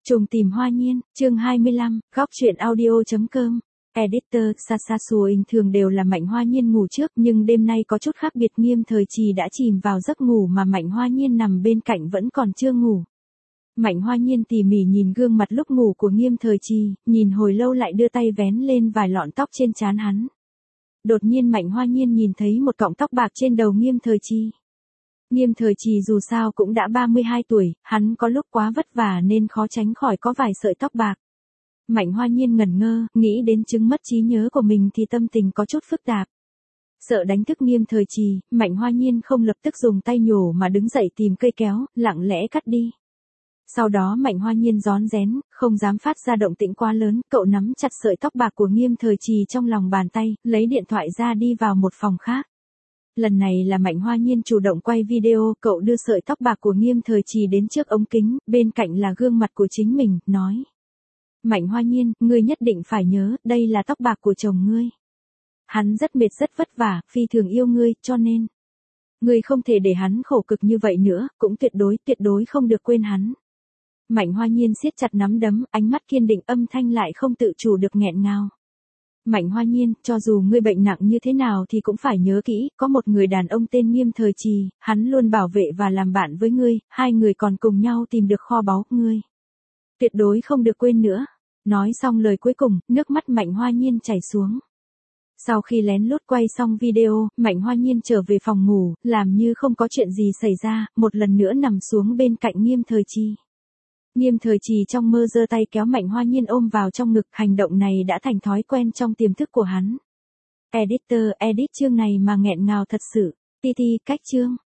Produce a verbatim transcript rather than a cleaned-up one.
Trùng tìm hoa nhiên, chương hai mươi lăm, góc truyện audio.com. Editor, Sasasuin thường đều là Mạnh Hoa Nhiên ngủ trước, nhưng đêm nay có chút khác biệt. Nghiêm Thời Trì đã chìm vào giấc ngủ mà Mạnh Hoa Nhiên nằm bên cạnh vẫn còn chưa ngủ. Mạnh Hoa Nhiên tỉ mỉ nhìn gương mặt lúc ngủ của Nghiêm Thời Trì, nhìn hồi lâu lại đưa tay vén lên vài lọn tóc trên trán hắn. Đột nhiên Mạnh Hoa Nhiên nhìn thấy một cọng tóc bạc trên đầu Nghiêm Thời Trì. Nghiêm Thời Trì dù sao cũng đã ba mươi hai tuổi, hắn có lúc quá vất vả nên khó tránh khỏi có vài sợi tóc bạc. Mạnh Hoa Nhiên ngẩn ngơ, nghĩ đến chứng mất trí nhớ của mình thì tâm tình có chút phức tạp. Sợ đánh thức Nghiêm Thời Trì, Mạnh Hoa Nhiên không lập tức dùng tay nhổ mà đứng dậy tìm cây kéo, lặng lẽ cắt đi. Sau đó Mạnh Hoa Nhiên rón rén, không dám phát ra động tĩnh quá lớn, cậu nắm chặt sợi tóc bạc của Nghiêm Thời Trì trong lòng bàn tay, lấy điện thoại ra đi vào một phòng khác. Lần này là Mạnh Hoa Nhiên chủ động quay video, cậu đưa sợi tóc bạc của Nghiêm Thời Trì đến trước ống kính, bên cạnh là gương mặt của chính mình, nói. Mạnh Hoa Nhiên, ngươi nhất định phải nhớ, đây là tóc bạc của chồng ngươi. Hắn rất mệt rất vất vả, phi thường yêu ngươi, cho nên. Ngươi không thể để hắn khổ cực như vậy nữa, cũng tuyệt đối, tuyệt đối không được quên hắn. Mạnh Hoa Nhiên siết chặt nắm đấm, ánh mắt kiên định, âm thanh lại không tự chủ được nghẹn ngào. Mạnh Hoa Nhiên, cho dù ngươi bệnh nặng như thế nào thì cũng phải nhớ kỹ, có một người đàn ông tên Nghiêm Thời Trì, hắn luôn bảo vệ và làm bạn với ngươi, hai người còn cùng nhau tìm được kho báu, ngươi. Tuyệt đối không được quên nữa. Nói xong lời cuối cùng, nước mắt Mạnh Hoa Nhiên chảy xuống. Sau khi lén lút quay xong video, Mạnh Hoa Nhiên trở về phòng ngủ, làm như không có chuyện gì xảy ra, một lần nữa nằm xuống bên cạnh Nghiêm Thời Trì. Nghiêm Thời Trì trong mơ giơ tay kéo Mạnh Hoa Nhiên ôm vào trong ngực, hành động này đã thành thói quen trong tiềm thức của hắn. Editor, edit chương này mà nghẹn ngào thật sự. Ti ti, cách chương.